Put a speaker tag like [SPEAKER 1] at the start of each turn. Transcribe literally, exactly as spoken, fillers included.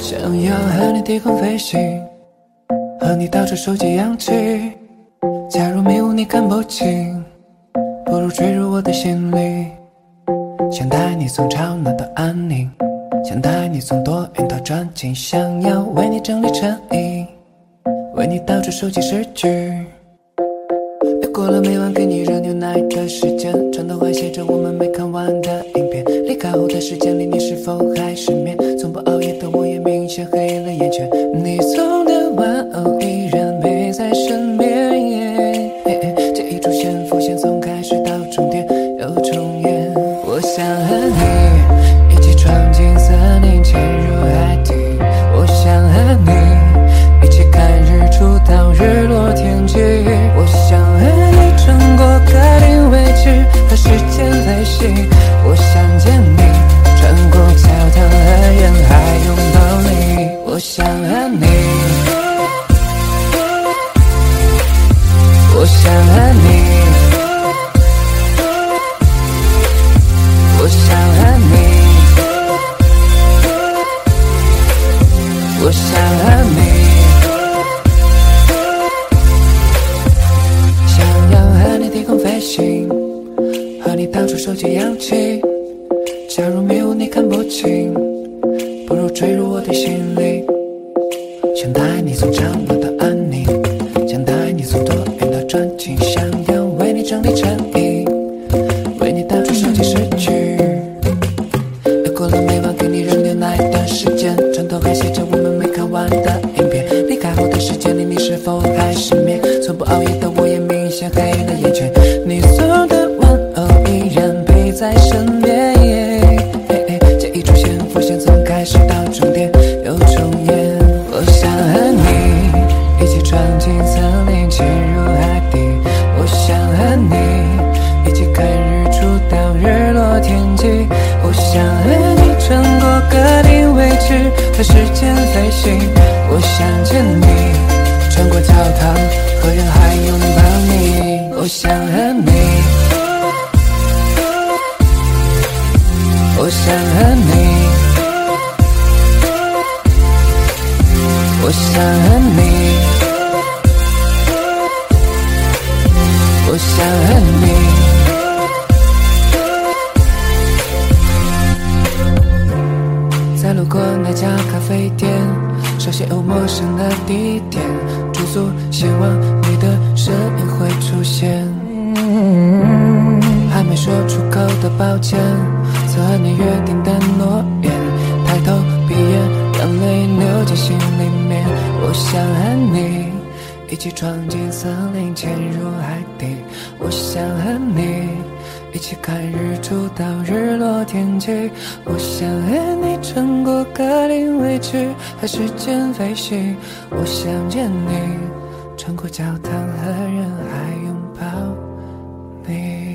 [SPEAKER 1] 想要和你低空飞行，和你到处收集氧气。假如迷雾你看不清，不如坠入我的心里。想带你从吵闹到安宁，想带你从多云到转晴，想要为你整理成衣，为你到处收集诗句。越过了每晚给你热牛奶的时间，床头还写着我们没看完的影片。离开后的时间里，你是否还失眠？从不熬夜的我也明显黑了眼圈。你送的玩偶依然陪在身边，记忆出现浮现，从开始到终点又重演。我想和你一起闯进森林，潜入海底。我想和你一起看日出到日落天际。我想和你穿过格林威治和时间飞行。我想见你穿过教堂和人海拥抱你。我想和你，我想和你，我想和你，我想和你，想要和你低空飞行，和你到处收集氧气。假如迷雾你看不清，不如坠入我的心里。想带你从吵闹到安宁，想带你从多云到转晴，想要为你整理成衣，为你到处收集诗句。越过了每晚给你热牛奶的时间，床头还写着我们没看完的影片。离开后的时间里，你是否还失眠？从不熬夜的我也明显黑了眼圈。你送的玩偶依然陪在身边，记忆出现浮现，从开始到终点又重演。我想和你一起闯进森林，潜入海底。我想和你一起看日出到日落天际。我想和你穿过格林威治和时间飞行。我想见你穿过教堂和人海拥抱你。我想和你，我想和你，我想和你，我想和你。在路过那家咖啡店，熟悉又陌生的地点，驻足希望你的身影会出现。还没说出口的抱歉，曾和你约定的诺言，抬头闭眼，让泪流进心里面。我想和你一起闯进森林，潜入海底。我想和你一起看日出到日落天际。我想和你穿过格林威治和时间飞行。我想见你穿过教堂和人海拥抱你。